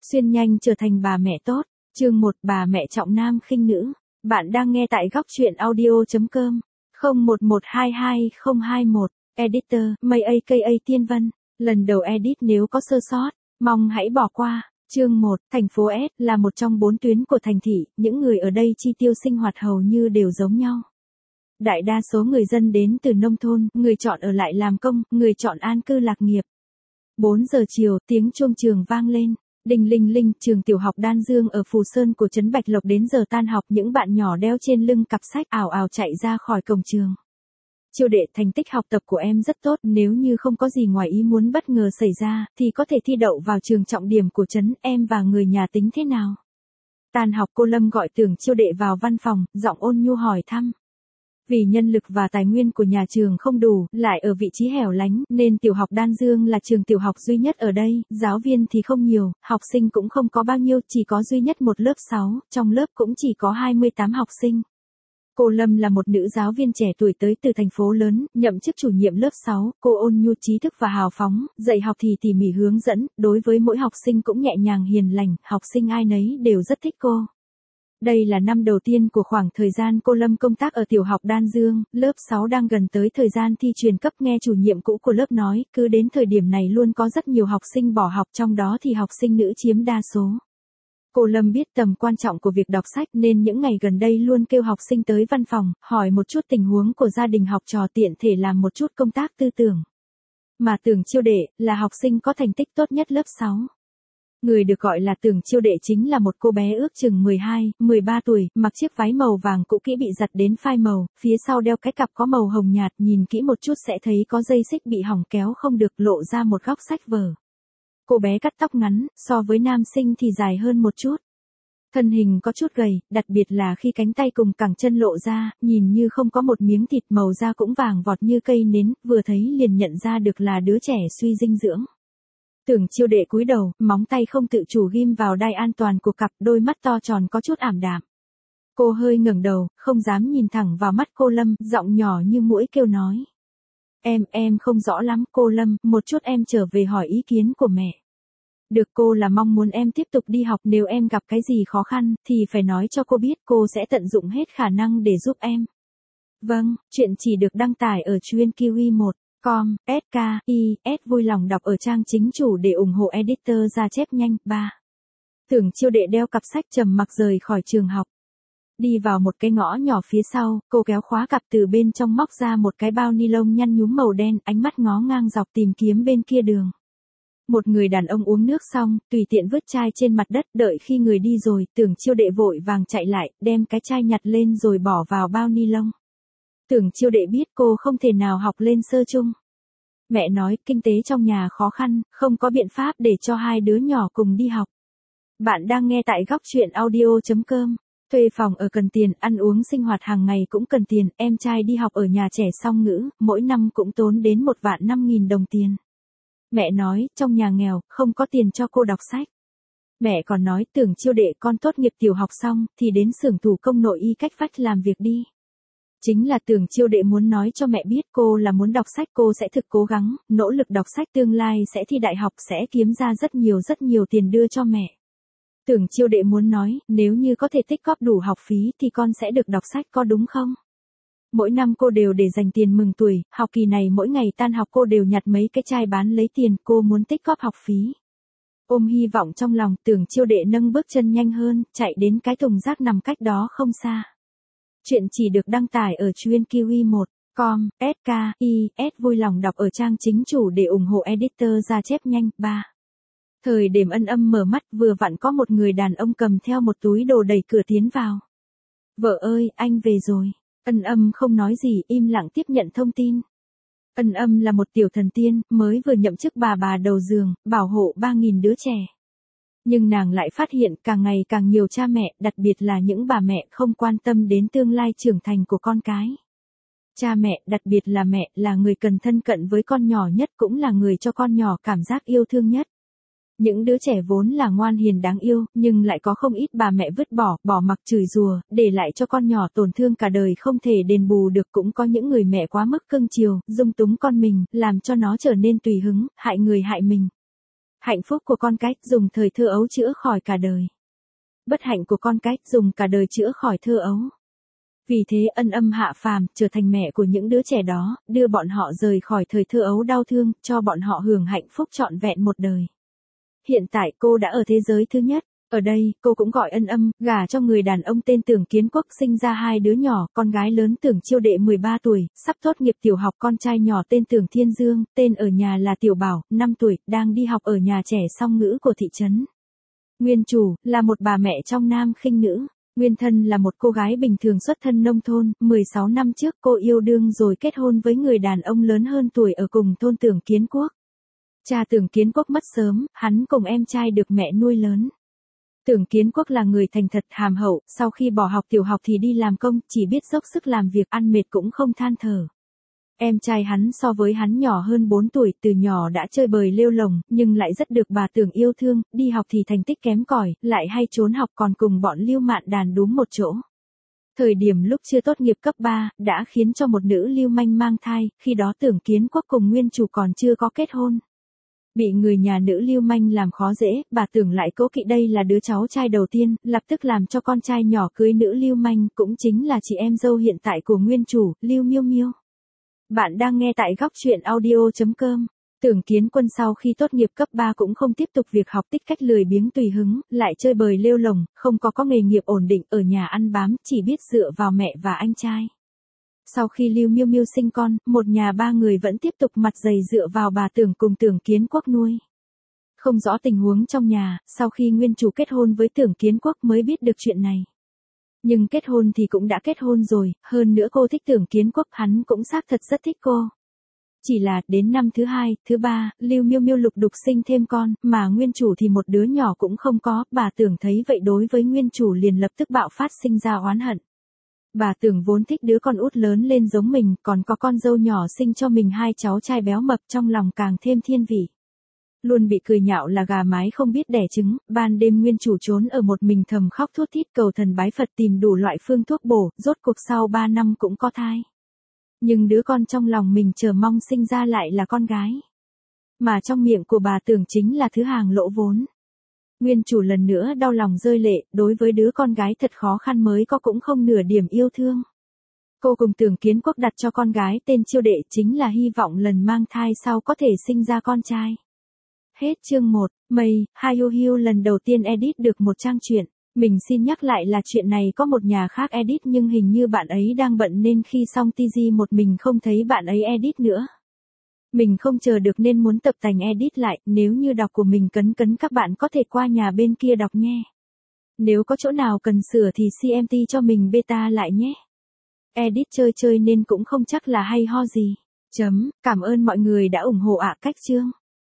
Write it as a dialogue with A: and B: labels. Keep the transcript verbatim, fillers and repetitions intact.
A: Xuyên nhanh trở thành bà mẹ tốt. Chương một, bà mẹ trọng nam khinh nữ. Bạn đang nghe tại góc truyện audio chấm com. không một một hai hai không hai một. Editor, Mây aka Tiên Vân. Lần đầu edit nếu có sơ sót, mong hãy bỏ qua. Chương một, thành phố S là một trong bốn tuyến của thành thị, những người ở đây chi tiêu sinh hoạt hầu như đều giống nhau. Đại đa số người dân đến từ nông thôn, người chọn ở lại làm công, người chọn an cư lạc nghiệp. bốn giờ chiều, tiếng chuông trường vang lên. Đinh linh linh, trường tiểu học Đan Dương ở Phù Sơn của trấn Bạch Lộc đến giờ tan học, những bạn nhỏ đeo trên lưng cặp sách ào ào chạy ra khỏi cổng trường. Chiêu đệ, thành tích học tập của em rất tốt, nếu như không có gì ngoài ý muốn bất ngờ xảy ra, thì có thể thi đậu vào trường trọng điểm của trấn, em và người nhà tính thế nào? Tan học cô Lâm gọi Tưởng Chiêu đệ vào văn phòng, giọng ôn nhu hỏi thăm. Vì nhân lực và tài nguyên của nhà trường không đủ, lại ở vị trí hẻo lánh, nên tiểu học Đan Dương là trường tiểu học duy nhất ở đây, giáo viên thì không nhiều, học sinh cũng không có bao nhiêu, chỉ có duy nhất một lớp sáu, trong lớp cũng chỉ có hai mươi tám học sinh. Cô Lâm là một nữ giáo viên trẻ tuổi tới từ thành phố lớn, nhậm chức chủ nhiệm lớp sáu, cô ôn nhu trí thức và hào phóng, dạy học thì tỉ mỉ hướng dẫn, đối với mỗi học sinh cũng nhẹ nhàng hiền lành, học sinh ai nấy đều rất thích cô. Đây là năm đầu tiên của khoảng thời gian cô Lâm công tác ở tiểu học Đan Dương, lớp sáu đang gần tới thời gian thi truyền cấp, nghe chủ nhiệm cũ của lớp nói, cứ đến thời điểm này luôn có rất nhiều học sinh bỏ học, trong đó thì học sinh nữ chiếm đa số. Cô Lâm biết tầm quan trọng của việc đọc sách nên những ngày gần đây luôn kêu học sinh tới văn phòng, hỏi một chút tình huống của gia đình học trò, tiện thể làm một chút công tác tư tưởng. Mà Tưởng Chiêu đệ là học sinh có thành tích tốt nhất lớp sáu. Người được gọi là Tưởng Chiêu đệ chính là một cô bé ước chừng mười hai, mười ba tuổi, mặc chiếc váy màu vàng cũ kỹ bị giặt đến phai màu, phía sau đeo cái cặp có màu hồng nhạt, nhìn kỹ một chút sẽ thấy có dây xích bị hỏng kéo không được, lộ ra một góc sách vở. Cô bé cắt tóc ngắn, so với nam sinh thì dài hơn một chút. Thân hình có chút gầy, đặc biệt là khi cánh tay cùng cẳng chân lộ ra, nhìn như không có một miếng thịt, màu da cũng vàng vọt như cây nến, vừa thấy liền nhận ra được là đứa trẻ suy dinh dưỡng. Tưởng Chiêu đệ cúi đầu, móng tay không tự chủ ghim vào đai an toàn của cặp, đôi mắt to tròn có chút ảm đạm. Cô hơi ngẩng đầu, không dám nhìn thẳng vào mắt cô Lâm, giọng nhỏ như muỗi kêu nói. Em, em không rõ lắm, cô Lâm, một chút em trở về hỏi ý kiến của mẹ. Được, cô là mong muốn em tiếp tục đi học, nếu em gặp cái gì khó khăn, thì phải nói cho cô biết, cô sẽ tận dụng hết khả năng để giúp em. Vâng, chuyện chỉ được đăng tải ở chuyên kiwi một. com, S K, I, S vui lòng đọc ở trang chính chủ để ủng hộ editor ra chép nhanh. ba. Tưởng Chiêu đệ đeo cặp sách trầm mặc rời khỏi trường học. Đi vào một cái ngõ nhỏ phía sau, cô kéo khóa cặp, từ bên trong móc ra một cái bao ni lông nhăn nhúm màu đen, ánh mắt ngó ngang dọc tìm kiếm bên kia đường. Một người đàn ông uống nước xong, tùy tiện vứt chai trên mặt đất, đợi khi người đi rồi, Tưởng Chiêu đệ vội vàng chạy lại, đem cái chai nhặt lên rồi bỏ vào bao ni lông. Tưởng Chiêu đệ biết cô không thể nào học lên sơ chung. Mẹ nói, kinh tế trong nhà khó khăn, không có biện pháp để cho hai đứa nhỏ cùng đi học. Bạn đang nghe tại góc truyện audio chấm com. Thuê phòng ở cần tiền, ăn uống sinh hoạt hàng ngày cũng cần tiền, em trai đi học ở nhà trẻ song ngữ, mỗi năm cũng tốn đến một vạn năm nghìn đồng tiền. Mẹ nói, trong nhà nghèo, không có tiền cho cô đọc sách. Mẹ còn nói, Tưởng Chiêu đệ con tốt nghiệp tiểu học xong, thì đến xưởng thủ công nội y cách vách làm việc đi. Chính là Tưởng Chiêu đệ muốn nói cho mẹ biết cô là muốn đọc sách, cô sẽ thực cố gắng, nỗ lực đọc sách, tương lai sẽ thi đại học, sẽ kiếm ra rất nhiều rất nhiều tiền đưa cho mẹ. Tưởng Chiêu đệ muốn nói, nếu như có thể tích góp đủ học phí thì con sẽ được đọc sách, có đúng không? Mỗi năm cô đều để dành tiền mừng tuổi, học kỳ này mỗi ngày tan học cô đều nhặt mấy cái chai bán lấy tiền, cô muốn tích góp học phí. Ôm hy vọng trong lòng, Tưởng Chiêu đệ nâng bước chân nhanh hơn, chạy đến cái thùng rác nằm cách đó không xa. Chuyện chỉ được đăng tải ở chuyên kiwi một. com, S K, I, S vui lòng đọc ở trang chính chủ để ủng hộ editor ra chép nhanh. ba. Thời điểm Ân Âm mở mắt, vừa vặn có một người đàn ông cầm theo một túi đồ đẩy cửa tiến vào. Vợ ơi, anh về rồi. Ân Âm không nói gì, im lặng tiếp nhận thông tin. Ân Âm là một tiểu thần tiên, mới vừa nhậm chức bà bà đầu giường, bảo hộ ba nghìn đứa trẻ. Nhưng nàng lại phát hiện càng ngày càng nhiều cha mẹ, đặc biệt là những bà mẹ không quan tâm đến tương lai trưởng thành của con cái. Cha mẹ, đặc biệt là mẹ, là người cần thân cận với con nhỏ nhất, cũng là người cho con nhỏ cảm giác yêu thương nhất. Những đứa trẻ vốn là ngoan hiền đáng yêu, nhưng lại có không ít bà mẹ vứt bỏ, bỏ mặc chửi rủa, để lại cho con nhỏ tổn thương cả đời không thể đền bù được. Cũng có những người mẹ quá mức cưng chiều, dung túng con mình, làm cho nó trở nên tùy hứng, hại người hại mình. Hạnh phúc của con cái dùng thời thơ ấu chữa khỏi cả đời. Bất hạnh của con cái dùng cả đời chữa khỏi thơ ấu. Vì thế ân âm hạ phàm trở thành mẹ của những đứa trẻ đó, đưa bọn họ rời khỏi thời thơ ấu đau thương, cho bọn họ hưởng hạnh phúc trọn vẹn một đời. Hiện tại cô đã ở thế giới thứ nhất. Ở đây, cô cũng gọi ân âm, gả cho người đàn ông tên Tưởng Kiến Quốc, sinh ra hai đứa nhỏ, con gái lớn Tưởng Chiêu Đệ mười ba tuổi, sắp tốt nghiệp tiểu học, con trai nhỏ tên Tưởng Thiên Dương, tên ở nhà là Tiểu Bảo, năm tuổi, đang đi học ở nhà trẻ song ngữ của thị trấn. Nguyên chủ, là một bà mẹ trong nam khinh nữ. Nguyên thân là một cô gái bình thường xuất thân nông thôn, mười sáu năm trước cô yêu đương rồi kết hôn với người đàn ông lớn hơn tuổi ở cùng thôn Tưởng Kiến Quốc. Cha Tưởng Kiến Quốc mất sớm, hắn cùng em trai được mẹ nuôi lớn. Tưởng Kiến Quốc là người thành thật hàm hậu, sau khi bỏ học tiểu học thì đi làm công, chỉ biết dốc sức làm việc, ăn mệt cũng không than thở. Em trai hắn so với hắn nhỏ hơn bốn tuổi, từ nhỏ đã chơi bời lêu lồng, nhưng lại rất được bà Tưởng yêu thương, đi học thì thành tích kém cỏi, lại hay trốn học còn cùng bọn lưu mạn đàn đúm một chỗ. Thời điểm lúc chưa tốt nghiệp cấp ba, đã khiến cho một nữ lưu manh mang thai, khi đó Tưởng Kiến Quốc cùng nguyên chủ còn chưa có kết hôn. Bị người nhà nữ lưu manh làm khó dễ, bà Tưởng lại cố kỵ đây là đứa cháu trai đầu tiên, lập tức làm cho con trai nhỏ cưới nữ lưu manh, cũng chính là chị em dâu hiện tại của nguyên chủ, Lưu Miêu Miêu. Bạn đang nghe tại góc truyện audio chấm com. Tưởng Kiến Quân sau khi tốt nghiệp cấp ba cũng không tiếp tục việc học, tích cách lười biếng tùy hứng, lại chơi bời lêu lồng, không có có nghề nghiệp ổn định, ở nhà ăn bám, chỉ biết dựa vào mẹ và anh trai. Sau khi Lưu Miêu Miêu sinh con, một nhà ba người vẫn tiếp tục mặt dày dựa vào bà Tưởng cùng Tưởng Kiến Quốc nuôi. Không rõ tình huống trong nhà, sau khi nguyên chủ kết hôn với Tưởng Kiến Quốc mới biết được chuyện này. Nhưng kết hôn thì cũng đã kết hôn rồi, hơn nữa cô thích Tưởng Kiến Quốc, hắn cũng xác thật rất thích cô. Chỉ là, đến năm thứ hai, thứ ba, Lưu Miêu Miêu lục đục sinh thêm con, mà nguyên chủ thì một đứa nhỏ cũng không có, bà Tưởng thấy vậy đối với nguyên chủ liền lập tức bạo phát sinh ra oán hận. Bà Tưởng vốn thích đứa con út lớn lên giống mình, còn có con dâu nhỏ sinh cho mình hai cháu trai béo mập, trong lòng càng thêm thiên vị. Luôn bị cười nhạo là gà mái không biết đẻ trứng, ban đêm nguyên chủ trốn ở một mình thầm khóc thút thít cầu thần bái Phật tìm đủ loại phương thuốc bổ, rốt cuộc sau ba năm cũng có thai. Nhưng đứa con trong lòng mình chờ mong sinh ra lại là con gái. Mà trong miệng của bà Tưởng chính là thứ hàng lỗ vốn. Nguyên chủ lần nữa đau lòng rơi lệ, đối với đứa con gái thật khó khăn mới có cũng không nửa điểm yêu thương. Cô cùng Tưởng Kiến Quốc đặt cho con gái tên Chiêu Đệ, chính là hy vọng lần mang thai sau có thể sinh ra con trai. Hết chương một, Mây, Hayu Hiu lần đầu tiên edit được một trang truyện. Mình xin nhắc lại là chuyện này có một nhà khác edit nhưng hình như bạn ấy đang bận nên khi xong tê giê một mình không thấy bạn ấy edit nữa. Mình không chờ được nên muốn tập tành edit lại, nếu như đọc của mình cấn cấn các bạn có thể qua nhà bên kia đọc nhé. Nếu có chỗ nào cần sửa thì xê em tê cho mình beta lại nhé. Edit chơi chơi nên cũng không chắc là hay ho gì. Chấm, cảm ơn mọi người đã ủng hộ ạ. Cách chương.